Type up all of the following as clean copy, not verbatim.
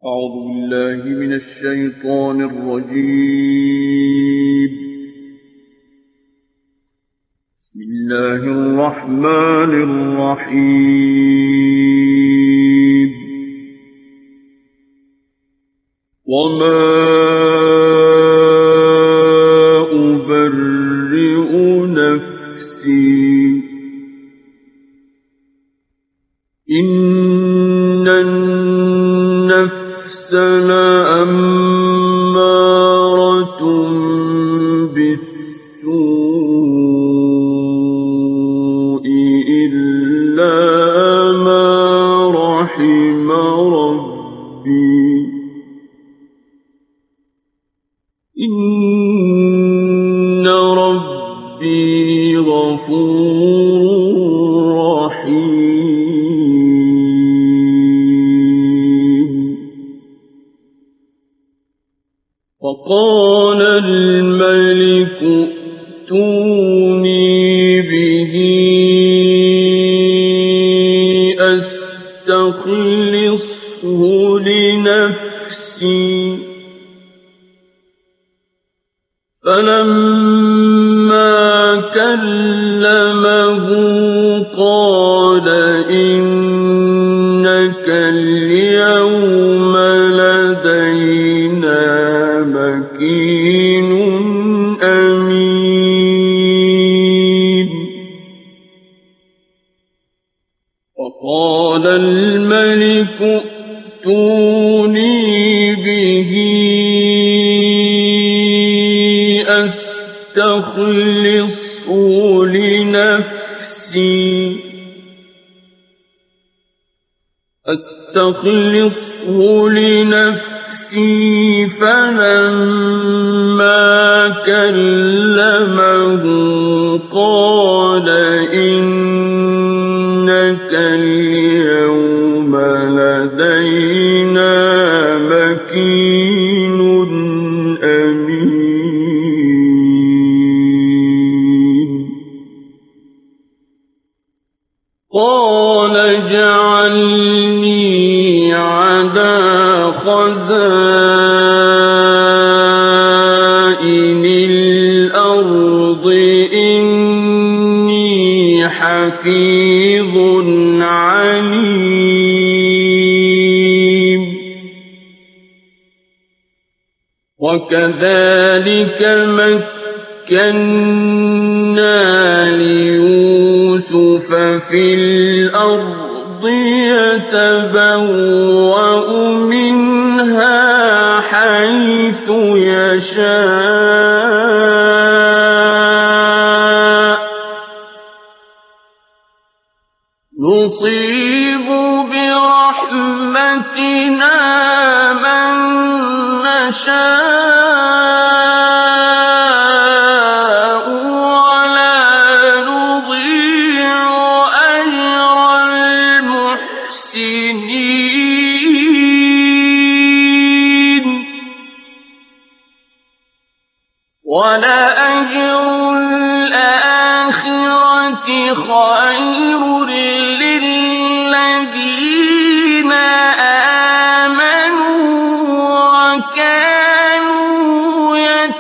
أعوذ بالله من الشيطان الرجيم. بسم الله الرحمن الرحيم. وما أبرئ نفسي إن النفس لأمارة بالسوء إلا ما رحم ربي إن ربي غفور رحيم. وقال الملك ائتوني به أستخلصه لنفسي. فلما كلمه قال إنك اليوم لدينا مكين أمين. وقال الملك ائتوني به أستخلصه لنفسي. فلما كلمه قال إنك اليوم لدينا مكين أمين. قال اجعلني على خزائن الأرض إني حفيظ عليم. وكذلك مكنا ليوسف في الأرض يتبوأ منها حيث يشاء نصيب برحمتنا من نشاء ولا نضيع أجر المحسنين. ولأجر الآخرة خير للذين آمنوا وكانوا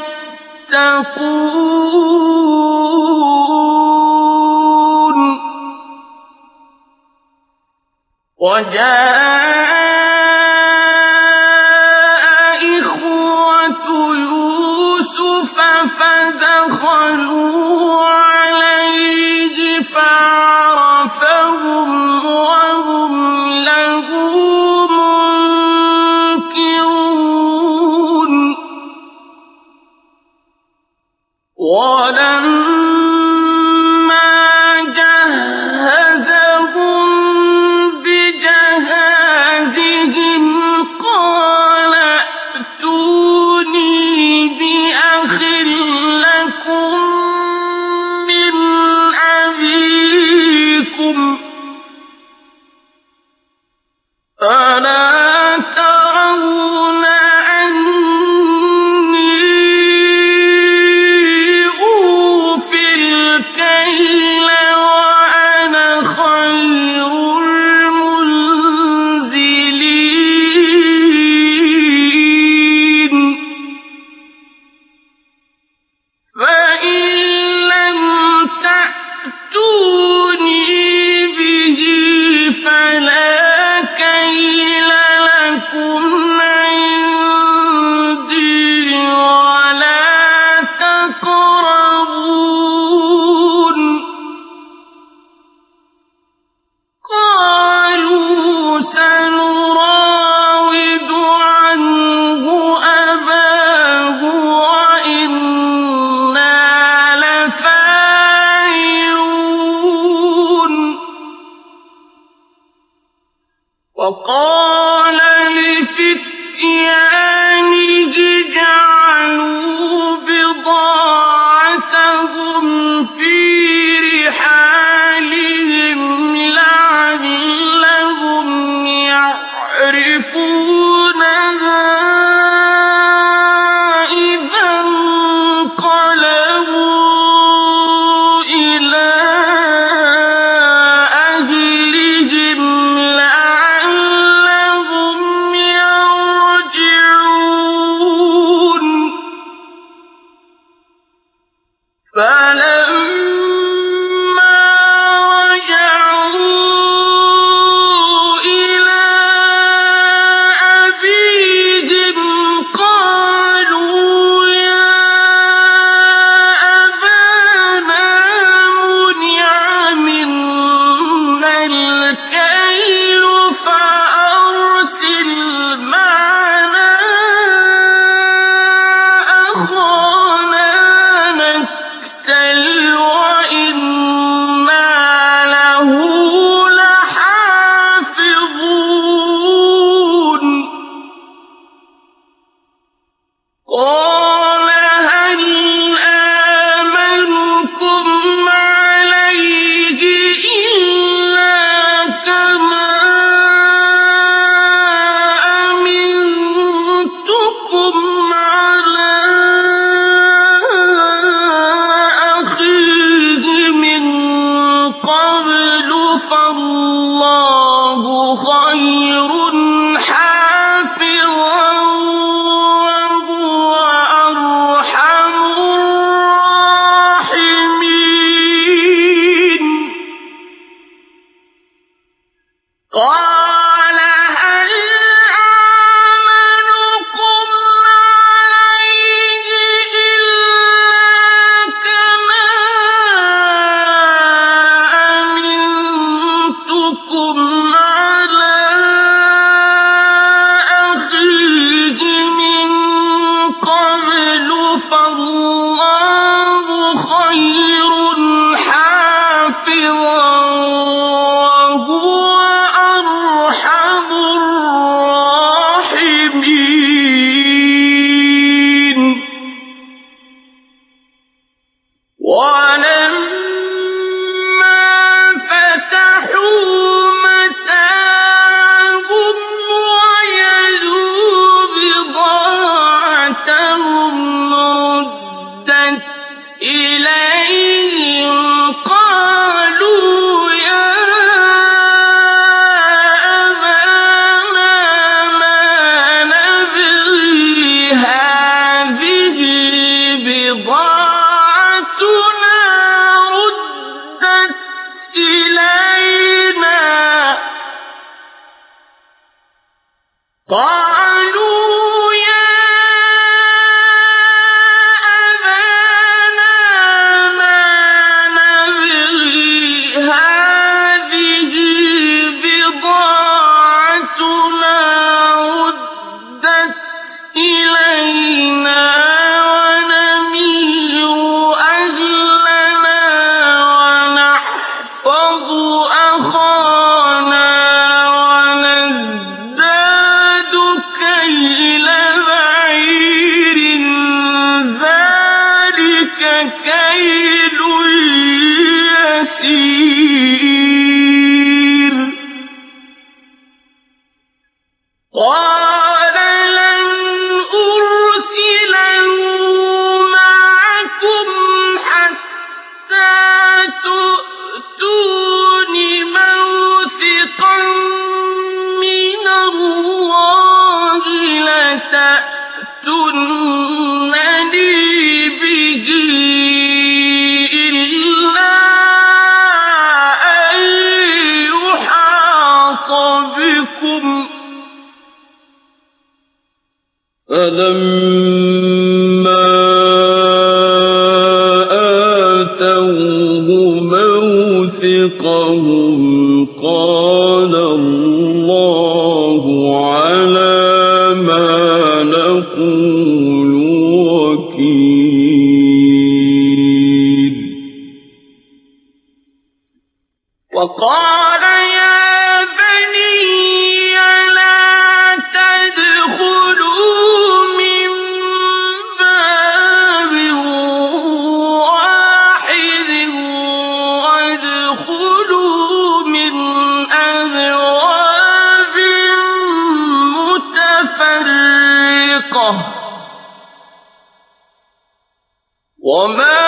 يتقون. وجاء إخوة يوسف فدخلوا عليه فعرفهم وهم له منكرون. ولما جهزهم بجهازهم قال ائتوني بأخ لكم سنراود عنه أباه وإنا لفاعلون وقال لفتيانه جعلوا بضاعتهم في رحالهم لعلهم يعرفونها إذا انقلبوا إلى أهلهم لعلهم يرجعون فلما رجعوا إلى أبيهم قالوا يا أبانا منع منا الكيل فأرسل معنا أخانا نكتل وإنا له لحافظون قال هل آمنكم عليه إلا كما أمنتكم على أخيه من قبل فالله خير حافظا وهو أرحم الراحمين قال هل آمنكم عليه إلا كما أمنتكم على أخيه من قبل فالله خير حافظا وهو أرحم الراحمين ولما فتحوا متاعهم وجدوا بضاعتهم ردت إليهم قالوا يا أبانا ما نبغي هذه بضاعتنا ردت إلينا قالوا يا أبانا ما نبغي هذه بضاعتنا ردت إلينا ونمير أهلنا ونحفظ أخانا ونزداد كيل بعير ذلك كيل يسير قال لن أرسله معكم حتى تؤتون موثقا من الله لتأتونني به إلا أن يحاط بكم فلما آتوه موثقهم قال الله وما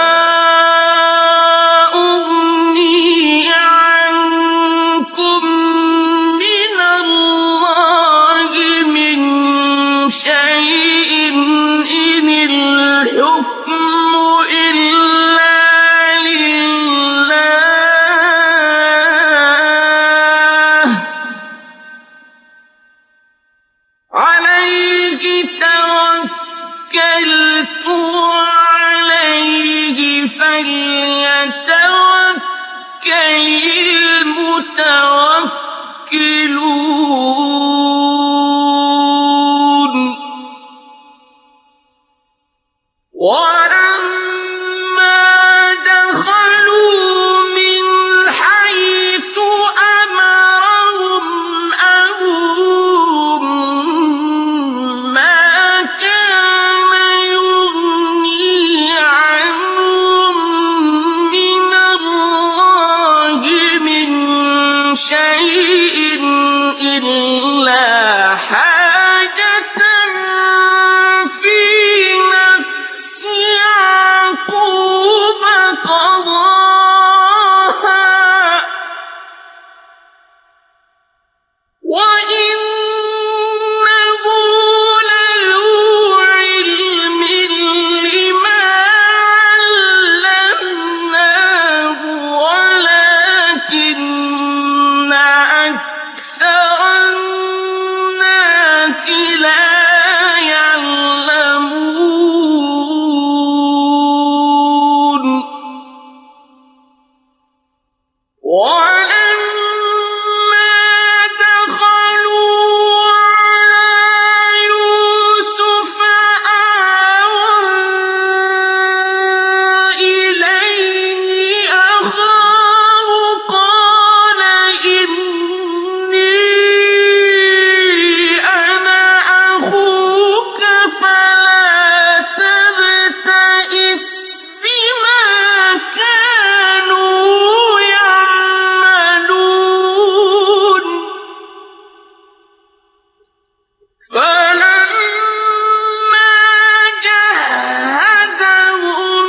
أغني عنكم من الله من شيء إن الحكم إلا لله عليه توكلت وعليه فليتوكل المتوكلون ولما دخلوا من حيث أمرهم أبوهم ما كان يغني عنهم من الله من شيء إلا حاجة في نفس يعقوب قضاها وإنه لذو علم لما علمناه ولكن أكثر الناس لا يعلمون ولما دخلوا على يوسف آوى إليه أخاه قال إني أنا أخوك فلا تبتئس بما كانوا يعملون فلما جهزهم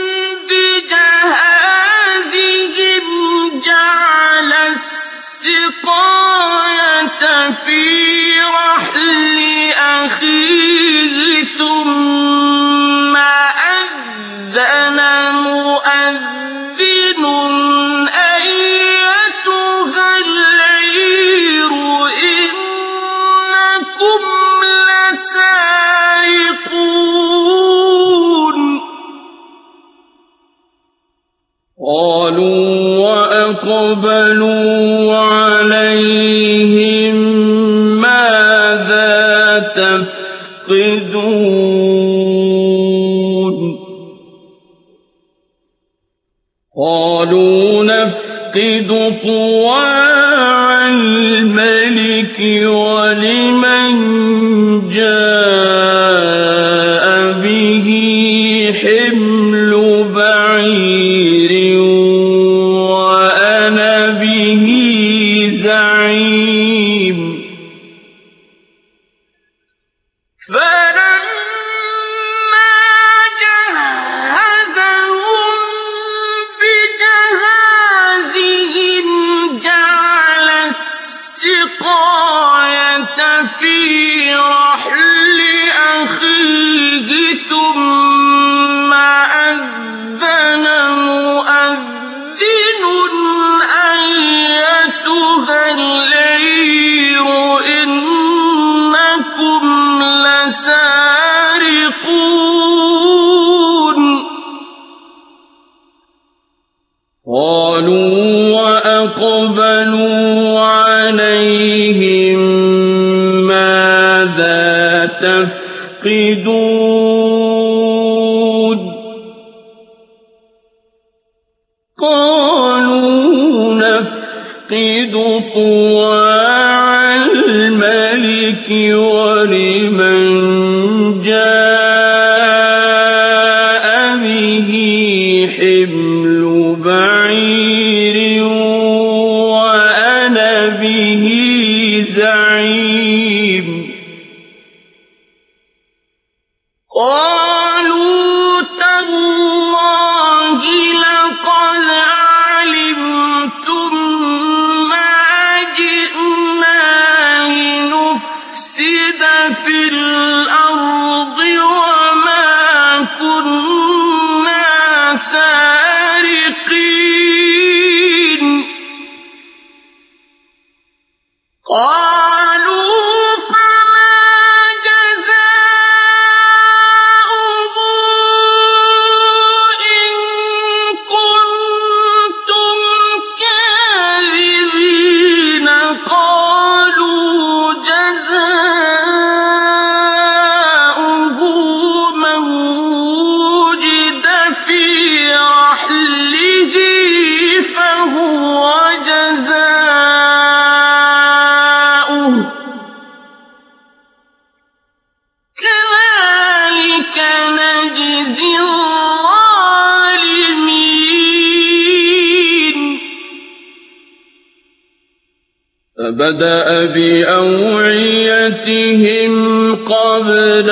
بجهازهم جعل السقاية في رحل أخيه ثم أذن مؤذن أيتها العير إنكم لسارقون قالوا وأقبلوا عليهم ماذا تفقدون قالوا نفقد صواع الملك ولمن جاء به حمل بعير وأنا به زعيم فلما جهزهم بجهازهم جعل السقاية في رحل أخيه ثم أذن مؤذن أيتها العير إنكم لسارقون قالوا وأقبلوا عليهم ماذا تفقدون قالوا نفقد صواع الملك ولمن جاء به حمل بعير وأنا به زعيم قالوا فما جزاؤه إن كنتم كاذبين قالوا جزاؤه من وجد في رحله فهو جزاؤه كذلك نجزي الظالمين فبدأ بأوعيتهم قبل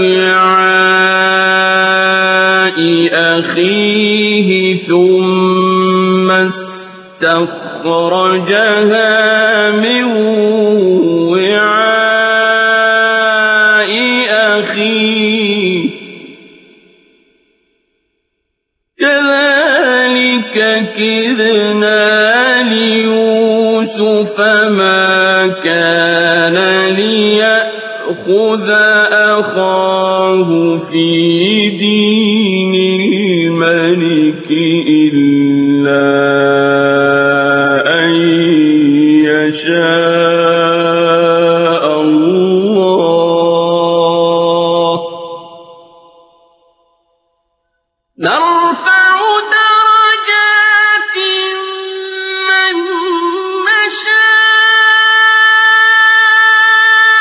وعاء أخيه ثم استخرجها من وعاء أخيه كذلك كدنا ليوسف ما كان ليأخذ أخاه في دين الملك إلا أن يشاء الله نرفع درجات من نشاء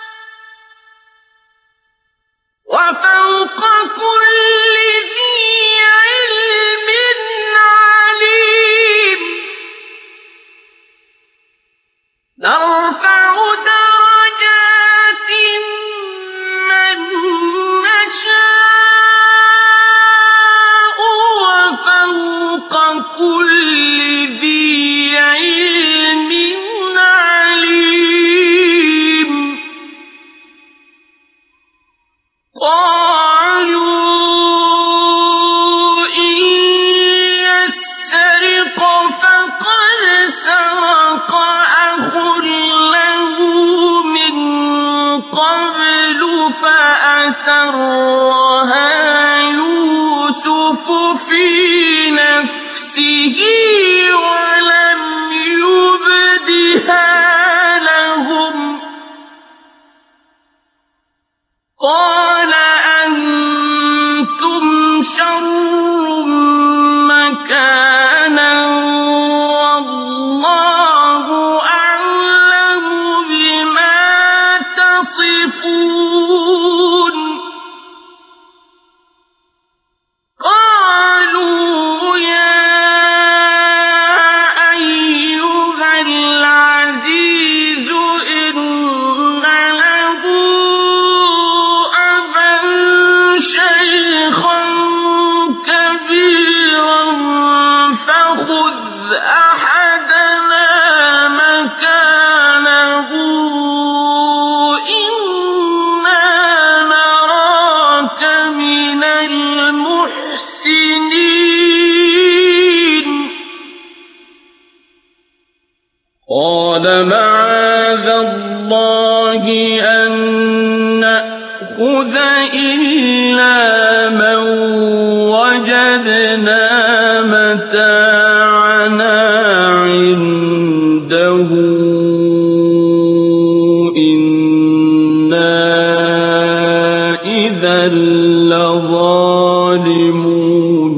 وفوق كل ذي علم عليم نرفع درجات من نشاء وفوق كل ذي علم عليم قالوا إن يسرق فقد سرق أخ له من قبل فأسرها يوسف في نفسه ولم يبدها لهم قال أنتم شر مكانا والله أعلم بما تصفون قالوا يا أيها العزيز إن له أبا شيخا كبيرا فخذ أحدنا مكانه إنا نراك من المحسنين قال معاذ الله أن نأخذ إلا من وجدنا متاعنا عنده إنا إذا لظالمون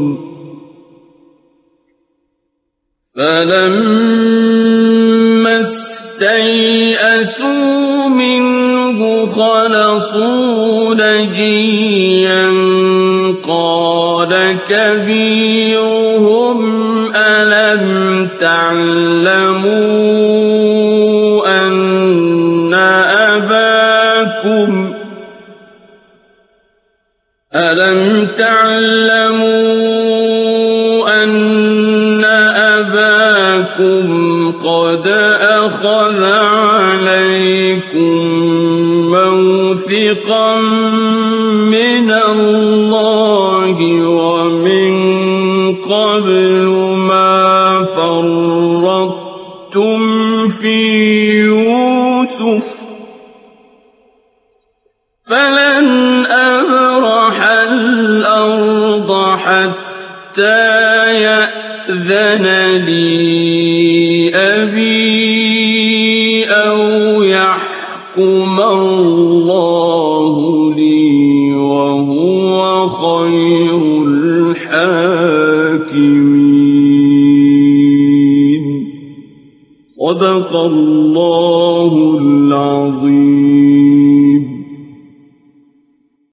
فلما استيئسوا منه خلصوا نجيا قال كبيرهم ألم تعلموا أن أباكم قد أخذ عليكم موثقا من الله ومن قبل ما فرطتم في يوسف يوسف فلن أبرح الأرض حتى يأذن لي أبي أو يحكم الله لي وهو خير الحاكمين. صدق الله العظيم.